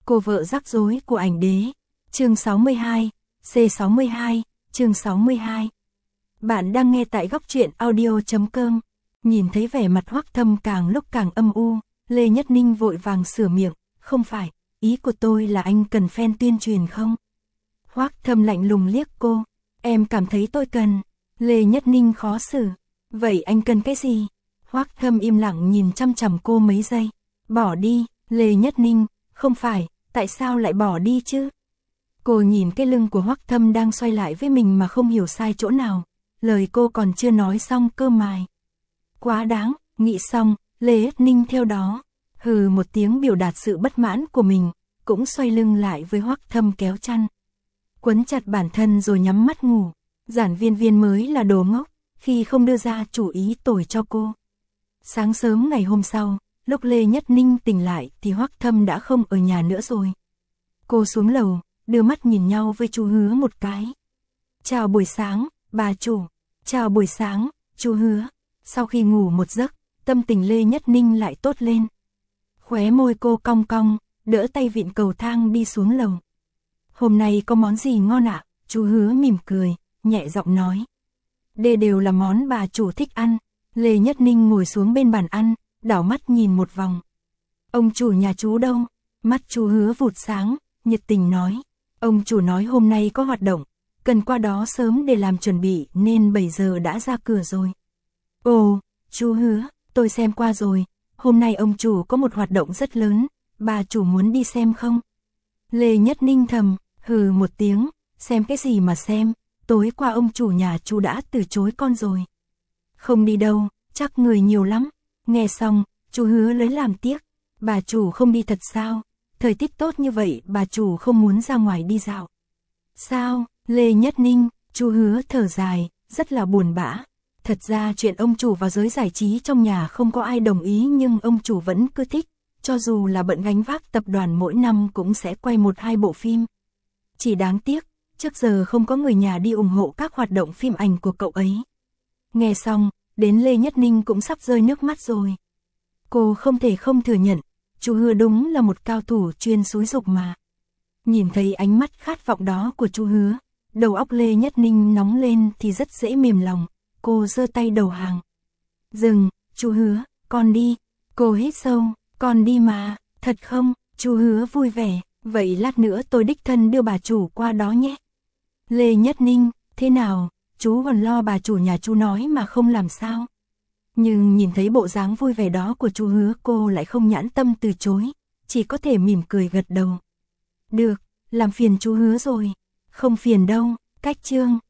Cô vợ rắc rối của ảnh đế. Chương 62, C62, chương 62. Bạn đang nghe tại góc truyện audio.com. Nhìn thấy vẻ mặt Hoắc Thâm càng lúc càng âm u, Lê Nhất Ninh vội vàng sửa miệng, không phải, ý của tôi là anh cần fan tuyên truyền không? Hoắc Thâm lạnh lùng liếc cô, em cảm thấy tôi cần. Lê Nhất Ninh khó xử, vậy anh cần cái gì? Hoắc Thâm im lặng nhìn chăm chằm cô mấy giây, bỏ đi. Lê Nhất Ninh, không phải, tại sao lại bỏ đi chứ? Cô nhìn cái lưng của Hoắc Thâm đang xoay lại với mình mà không hiểu sai chỗ nào, lời cô còn chưa nói xong cơ mài. Quá đáng, nghĩ xong, Lê Nhất Ninh theo đó, hừ một tiếng biểu đạt sự bất mãn của mình, cũng xoay lưng lại với Hoắc Thâm kéo chăn. Quấn chặt bản thân rồi nhắm mắt ngủ, Giản Viên Viên mới là đồ ngốc, khi không đưa ra chủ ý tồi cho cô. Sáng sớm ngày hôm sau, lúc Lê Nhất Ninh tỉnh lại thì Hoắc Thâm đã không ở nhà nữa rồi. Cô xuống lầu, đưa mắt nhìn nhau với chú Hứa một cái. Chào buổi sáng, bà chủ. Chào buổi sáng, chú Hứa. Sau khi ngủ một giấc, tâm tình Lê Nhất Ninh lại tốt lên. Khóe môi cô cong cong, đỡ tay vịn cầu thang đi xuống lầu. Hôm nay có món gì ngon ạ? Chú Hứa mỉm cười, nhẹ giọng nói. Đây đều là món bà chủ thích ăn. Lê Nhất Ninh ngồi xuống bên bàn ăn, đảo mắt nhìn một vòng. Ông chủ nhà chú đâu? Mắt chú Hứa vụt sáng, nhiệt tình nói. Ông chủ nói hôm nay có hoạt động, cần qua đó sớm để làm chuẩn bị nên 7 giờ đã ra cửa rồi. Ồ, chú Hứa, tôi xem qua rồi, hôm nay ông chủ có một hoạt động rất lớn, bà chủ muốn đi xem không? Lê Nhất Ninh thầm, hừ một tiếng, xem cái gì mà xem, tối qua ông chủ nhà chú đã từ chối con rồi. Không đi đâu, chắc người nhiều lắm. Nghe xong, chú Hứa lấy làm tiếc, bà chủ không đi thật sao? Thời tiết tốt như vậy bà chủ không muốn ra ngoài đi dạo. Sao? Lê Nhất Ninh, chú Hứa thở dài, rất là buồn bã. Thật ra chuyện ông chủ vào giới giải trí trong nhà không có ai đồng ý nhưng ông chủ vẫn cứ thích, cho dù là bận gánh vác tập đoàn mỗi năm cũng sẽ quay 1-2 bộ phim. Chỉ đáng tiếc, trước giờ không có người nhà đi ủng hộ các hoạt động phim ảnh của cậu ấy. Nghe xong, đến Lê Nhất Ninh cũng sắp rơi nước mắt rồi. Cô không thể không thừa nhận, chú Hứa đúng là một cao thủ chuyên xúi giục mà. Nhìn thấy ánh mắt khát vọng đó của chú Hứa, đầu óc Lê Nhất Ninh nóng lên thì rất dễ mềm lòng, cô giơ tay đầu hàng. Dừng, chú Hứa, con đi. Cô hít sâu, con đi mà, thật không? Chú Hứa vui vẻ, vậy lát nữa tôi đích thân đưa bà chủ qua đó nhé. Lê Nhất Ninh, thế nào, chú còn lo bà chủ nhà chú nói mà không làm sao? Nhưng nhìn thấy bộ dáng vui vẻ đó của chú Hứa cô lại không nhãn tâm từ chối, chỉ có thể mỉm cười gật đầu. Được, làm phiền chú Hứa rồi. Không phiền đâu, cách chương.